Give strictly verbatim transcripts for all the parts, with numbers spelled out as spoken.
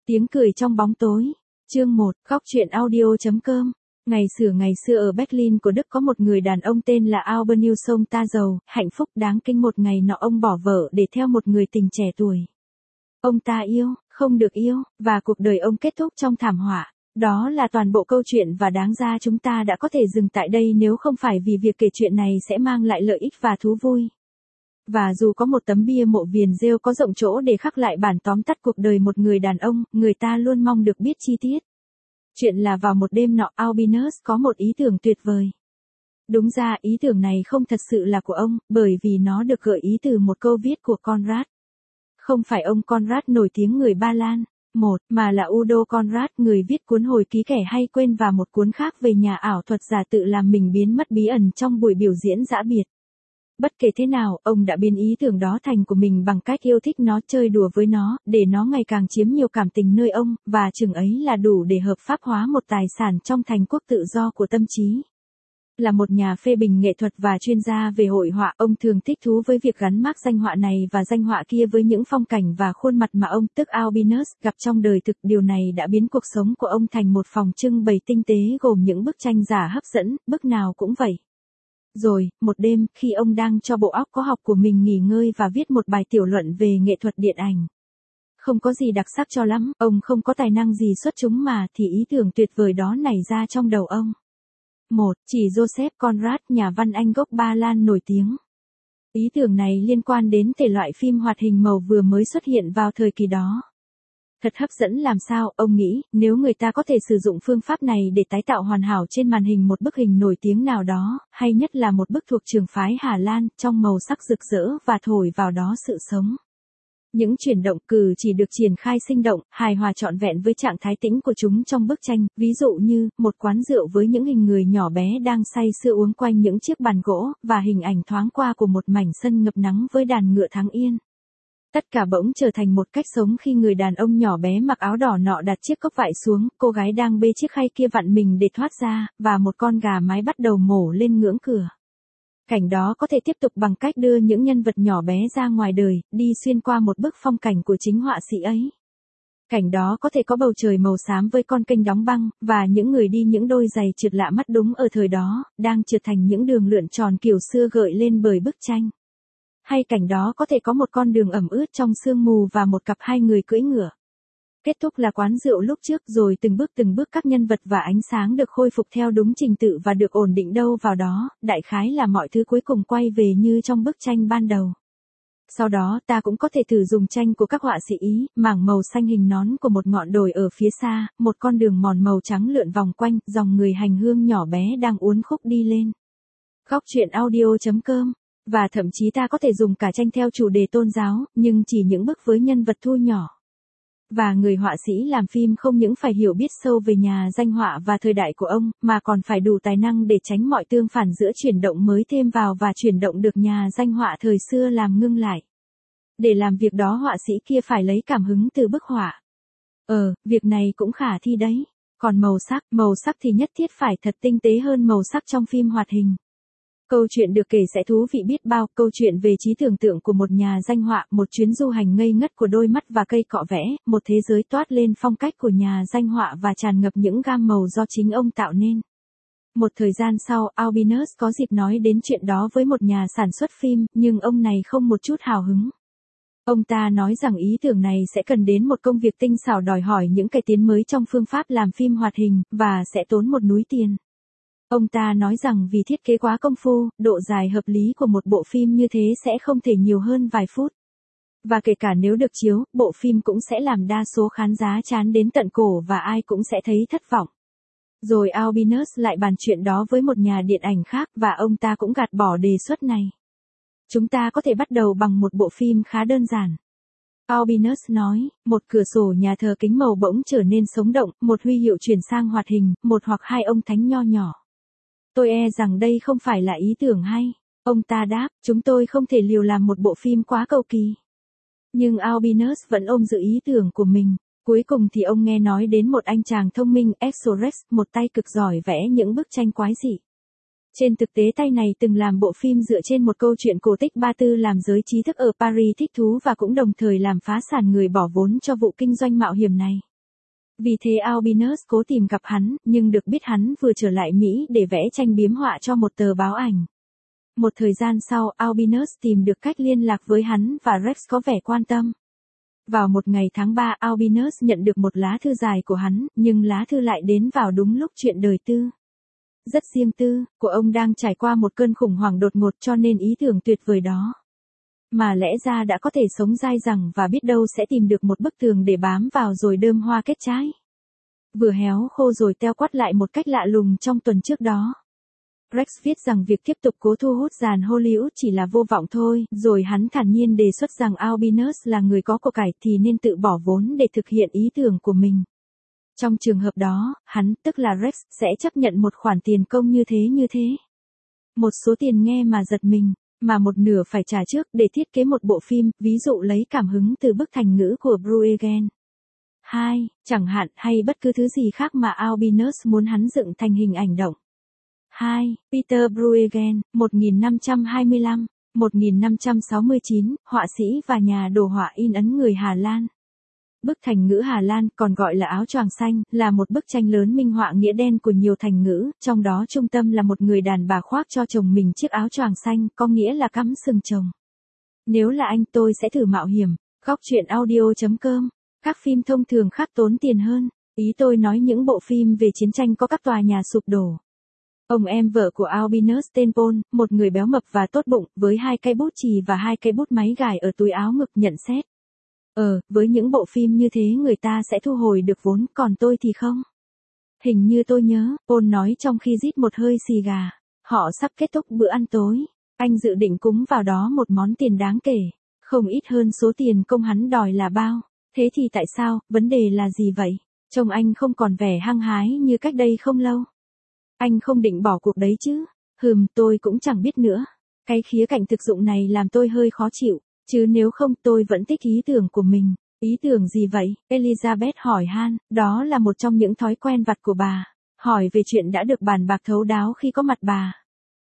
Tiếng cười trong bóng tối. Chương một, góc truyện audio.com. Ngày xưa ngày xưa ở Berlin của Đức có một người đàn ông tên là Albert sông ta giàu, hạnh phúc đáng kinh. Một ngày nọ ông bỏ vợ để theo một người tình trẻ tuổi. Ông ta yêu, không được yêu, và cuộc đời ông kết thúc trong thảm họa. Đó là toàn bộ câu chuyện và đáng ra chúng ta đã có thể dừng tại đây nếu không phải vì việc kể chuyện này sẽ mang lại lợi ích và thú vui. Và dù có một tấm bia mộ viền rêu có rộng chỗ để khắc lại bản tóm tắt cuộc đời một người đàn ông, người ta luôn mong được biết chi tiết. Chuyện là vào một đêm nọ, Albinus có một ý tưởng tuyệt vời. Đúng ra ý tưởng này không thật sự là của ông, bởi vì nó được gợi ý từ một câu viết của Conrad. Không phải ông Conrad nổi tiếng người Ba Lan, một, mà là Udo Conrad, người viết cuốn Hồi ký kẻ hay quên và một cuốn khác về nhà ảo thuật giả tự làm mình biến mất bí ẩn trong buổi biểu diễn dã biệt. Bất kể thế nào, ông đã biến ý tưởng đó thành của mình bằng cách yêu thích nó, chơi đùa với nó, để nó ngày càng chiếm nhiều cảm tình nơi ông, và chừng ấy là đủ để hợp pháp hóa một tài sản trong thành quốc tự do của tâm trí. Là một nhà phê bình nghệ thuật và chuyên gia về hội họa, ông thường thích thú với việc gắn mác danh họa này và danh họa kia với những phong cảnh và khuôn mặt mà ông, tức Albinus, gặp trong đời thực. Điều này đã biến cuộc sống của ông thành một phòng trưng bày tinh tế gồm những bức tranh giả hấp dẫn, bức nào cũng vậy. Rồi, một đêm, khi ông đang cho bộ óc có học của mình nghỉ ngơi và viết một bài tiểu luận về nghệ thuật điện ảnh. Không có gì đặc sắc cho lắm, ông không có tài năng gì xuất chúng mà, thì ý tưởng tuyệt vời đó nảy ra trong đầu ông. Một, chỉ Joseph Conrad, nhà văn Anh gốc Ba Lan nổi tiếng. Ý tưởng này liên quan đến thể loại phim hoạt hình màu vừa mới xuất hiện vào thời kỳ đó. Thật hấp dẫn làm sao, ông nghĩ, nếu người ta có thể sử dụng phương pháp này để tái tạo hoàn hảo trên màn hình một bức hình nổi tiếng nào đó, hay nhất là một bức thuộc trường phái Hà Lan, trong màu sắc rực rỡ và thổi vào đó sự sống. Những chuyển động cử chỉ được triển khai sinh động, hài hòa trọn vẹn với trạng thái tĩnh của chúng trong bức tranh, ví dụ như, một quán rượu với những hình người nhỏ bé đang say sưa uống quanh những chiếc bàn gỗ, và hình ảnh thoáng qua của một mảnh sân ngập nắng với đàn ngựa tháng yên. Tất cả bỗng trở thành một cách sống khi người đàn ông nhỏ bé mặc áo đỏ nọ đặt chiếc cốc vải xuống, cô gái đang bê chiếc khay kia vặn mình để thoát ra, và một con gà mái bắt đầu mổ lên ngưỡng cửa. Cảnh đó có thể tiếp tục bằng cách đưa những nhân vật nhỏ bé ra ngoài đời, đi xuyên qua một bức phong cảnh của chính họa sĩ ấy. Cảnh đó có thể có bầu trời màu xám với con kênh đóng băng, và những người đi những đôi giày trượt lạ mắt đúng ở thời đó, đang trượt thành những đường lượn tròn kiểu xưa gợi lên bởi bức tranh. Hay cảnh đó có thể có một con đường ẩm ướt trong sương mù và một cặp hai người cưỡi ngựa. Kết thúc là quán rượu lúc trước, rồi từng bước từng bước các nhân vật và ánh sáng được khôi phục theo đúng trình tự và được ổn định đâu vào đó, đại khái là mọi thứ cuối cùng quay về như trong bức tranh ban đầu. Sau đó ta cũng có thể thử dùng tranh của các họa sĩ Ý, mảng màu xanh hình nón của một ngọn đồi ở phía xa, một con đường mòn màu trắng lượn vòng quanh, dòng người hành hương nhỏ bé đang uốn khúc đi lên. Góc truyện audio.com. Và thậm chí ta có thể dùng cả tranh theo chủ đề tôn giáo, nhưng chỉ những bức với nhân vật thu nhỏ. Và người họa sĩ làm phim không những phải hiểu biết sâu về nhà danh họa và thời đại của ông, mà còn phải đủ tài năng để tránh mọi tương phản giữa chuyển động mới thêm vào và chuyển động được nhà danh họa thời xưa làm ngưng lại. Để làm việc đó họa sĩ kia phải lấy cảm hứng từ bức họa. Ờ, việc này cũng khả thi đấy. Còn màu sắc, màu sắc thì nhất thiết phải thật tinh tế hơn màu sắc trong phim hoạt hình. Câu chuyện được kể sẽ thú vị biết bao, câu chuyện về trí tưởng tượng của một nhà danh họa, một chuyến du hành ngây ngất của đôi mắt và cây cọ vẽ, một thế giới toát lên phong cách của nhà danh họa và tràn ngập những gam màu do chính ông tạo nên. Một thời gian sau, Albinus có dịp nói đến chuyện đó với một nhà sản xuất phim, nhưng ông này không một chút hào hứng. Ông ta nói rằng ý tưởng này sẽ cần đến một công việc tinh xảo đòi hỏi những cải tiến mới trong phương pháp làm phim hoạt hình, và sẽ tốn một núi tiền. Ông ta nói rằng vì thiết kế quá công phu, độ dài hợp lý của một bộ phim như thế sẽ không thể nhiều hơn vài phút. Và kể cả nếu được chiếu, bộ phim cũng sẽ làm đa số khán giả chán đến tận cổ và ai cũng sẽ thấy thất vọng. Rồi Albinus lại bàn chuyện đó với một nhà điện ảnh khác và ông ta cũng gạt bỏ đề xuất này. Chúng ta có thể bắt đầu bằng một bộ phim khá đơn giản. Albinus nói, một cửa sổ nhà thờ kính màu bỗng trở nên sống động, một huy hiệu chuyển sang hoạt hình, một hoặc hai ông thánh nho nhỏ. Tôi e rằng đây không phải là ý tưởng hay. Ông ta đáp, chúng tôi không thể liều làm một bộ phim quá cầu kỳ. Nhưng Albinus vẫn ôm giữ ý tưởng của mình. Cuối cùng thì ông nghe nói đến một anh chàng thông minh, Exorex, một tay cực giỏi vẽ những bức tranh quái dị. Trên thực tế tay này từng làm bộ phim dựa trên một câu chuyện cổ tích Ba Tư làm giới trí thức ở Paris thích thú và cũng đồng thời làm phá sản người bỏ vốn cho vụ kinh doanh mạo hiểm này. Vì thế Albinus cố tìm gặp hắn, nhưng được biết hắn vừa trở lại Mỹ để vẽ tranh biếm họa cho một tờ báo ảnh. Một thời gian sau, Albinus tìm được cách liên lạc với hắn và Rex có vẻ quan tâm. Vào một ngày tháng ba, Albinus nhận được một lá thư dài của hắn, nhưng lá thư lại đến vào đúng lúc chuyện đời tư. Rất riêng tư, của ông đang trải qua một cơn khủng hoảng đột ngột cho nên ý tưởng tuyệt vời đó. Mà lẽ ra đã có thể sống dai dẳng và biết đâu sẽ tìm được một bức tường để bám vào rồi đơm hoa kết trái. Vừa héo khô rồi teo quắt lại một cách lạ lùng trong tuần trước đó. Rex viết rằng việc tiếp tục cố thu hút dàn Hollywood chỉ là vô vọng thôi, rồi hắn thản nhiên đề xuất rằng Albinus là người có của cải thì nên tự bỏ vốn để thực hiện ý tưởng của mình. Trong trường hợp đó, hắn, tức là Rex, sẽ chấp nhận một khoản tiền công như thế như thế. Một số tiền nghe mà giật mình, mà một nửa phải trả trước để thiết kế một bộ phim, ví dụ lấy cảm hứng từ bức thành ngữ của Bruegel. hai. Chẳng hạn hay bất cứ thứ gì khác mà Albinus muốn hắn dựng thành hình ảnh động. hai. Peter Bruegel, một nghìn năm trăm hai mươi lăm đến một nghìn năm trăm sáu mươi chín, họa sĩ và nhà đồ họa in ấn người Hà Lan. Bức thành ngữ Hà Lan, còn gọi là áo choàng xanh, là một bức tranh lớn minh họa nghĩa đen của nhiều thành ngữ, trong đó trung tâm là một người đàn bà khoác cho chồng mình chiếc áo choàng xanh, có nghĩa là cắm sừng chồng. Nếu là anh tôi sẽ thử mạo hiểm. Góc truyện audio chấm com. Các phim thông thường khác tốn tiền hơn. Ý tôi nói những bộ phim về chiến tranh có các tòa nhà sụp đổ. Ông em vợ của Albinus tên Paul, một người béo mập và tốt bụng, với hai cây bút chì và hai cây bút máy gài ở túi áo ngực nhận xét. Ờ, với những bộ phim như thế người ta sẽ thu hồi được vốn, còn tôi thì không. Hình như tôi nhớ, Paul nói trong khi rít một hơi xì gà. Họ sắp kết thúc bữa ăn tối. Anh dự định cúng vào đó một món tiền đáng kể. Không ít hơn số tiền công hắn đòi là bao. Thế thì tại sao, vấn đề là gì vậy? Trông anh không còn vẻ hăng hái như cách đây không lâu. Anh không định bỏ cuộc đấy chứ? Hừm, tôi cũng chẳng biết nữa. Cái khía cạnh thực dụng này làm tôi hơi khó chịu. Chứ nếu không tôi vẫn thích ý tưởng của mình. Ý tưởng gì vậy? Elizabeth hỏi han, đó là một trong những thói quen vặt của bà. Hỏi về chuyện đã được bàn bạc thấu đáo khi có mặt bà.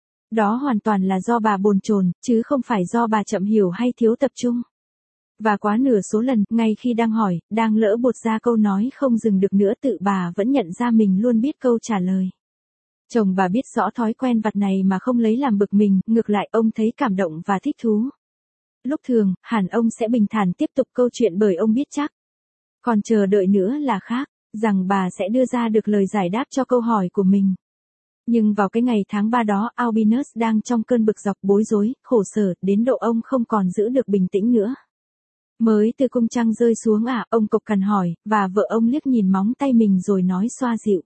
Đó hoàn toàn là do bà bồn chồn, chứ không phải do bà chậm hiểu hay thiếu tập trung. Và quá nửa số lần, ngay khi đang hỏi, đang lỡ buột ra câu nói không dừng được nữa tự bà vẫn nhận ra mình luôn biết câu trả lời. Chồng bà biết rõ thói quen vặt này mà không lấy làm bực mình, ngược lại ông thấy cảm động và thích thú. Lúc thường, hẳn ông sẽ bình thản tiếp tục câu chuyện bởi ông biết chắc. Còn chờ đợi nữa là khác, rằng bà sẽ đưa ra được lời giải đáp cho câu hỏi của mình. Nhưng vào cái ngày tháng ba đó, Albinus đang trong cơn bực dọc bối rối, khổ sở, đến độ ông không còn giữ được bình tĩnh nữa. Mới từ cung trăng rơi xuống à, ông cộc cằn hỏi, và vợ ông liếc nhìn móng tay mình rồi nói xoa dịu.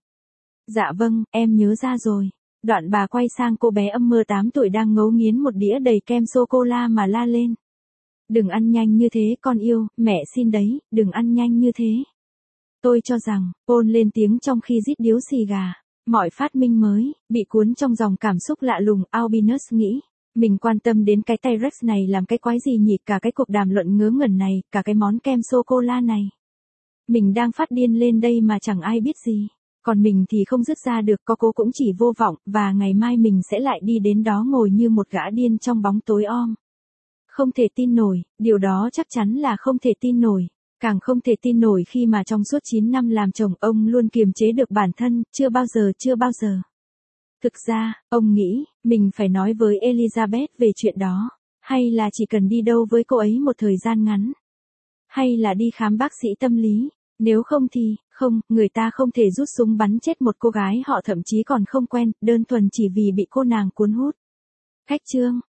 Dạ vâng, em nhớ ra rồi. Đoạn bà quay sang cô bé âm mơ tám tuổi đang ngấu nghiến một đĩa đầy kem sô-cô-la mà la lên. Đừng ăn nhanh như thế con yêu, mẹ xin đấy, đừng ăn nhanh như thế. Tôi cho rằng, Paul lên tiếng trong khi rít điếu xì gà. Mọi phát minh mới, bị cuốn trong dòng cảm xúc lạ lùng, Albinus nghĩ. Mình quan tâm đến cái tay Rex này làm cái quái gì nhỉ, cả cái cuộc đàm luận ngớ ngẩn này, cả cái món kem sô-cô-la này. Mình đang phát điên lên đây mà chẳng ai biết gì. Còn mình thì không dứt ra được, có cố cũng chỉ vô vọng, và ngày mai mình sẽ lại đi đến đó ngồi như một gã điên trong bóng tối om. Không thể tin nổi, điều đó chắc chắn là không thể tin nổi. Càng không thể tin nổi khi mà trong suốt chín năm làm chồng ông luôn kiềm chế được bản thân, chưa bao giờ chưa bao giờ. Thực ra, ông nghĩ, mình phải nói với Elizabeth về chuyện đó, hay là chỉ cần đi đâu với cô ấy một thời gian ngắn. Hay là đi khám bác sĩ tâm lý, nếu không thì, không, người ta không thể rút súng bắn chết một cô gái họ thậm chí còn không quen, đơn thuần chỉ vì bị cô nàng cuốn hút. Khách chương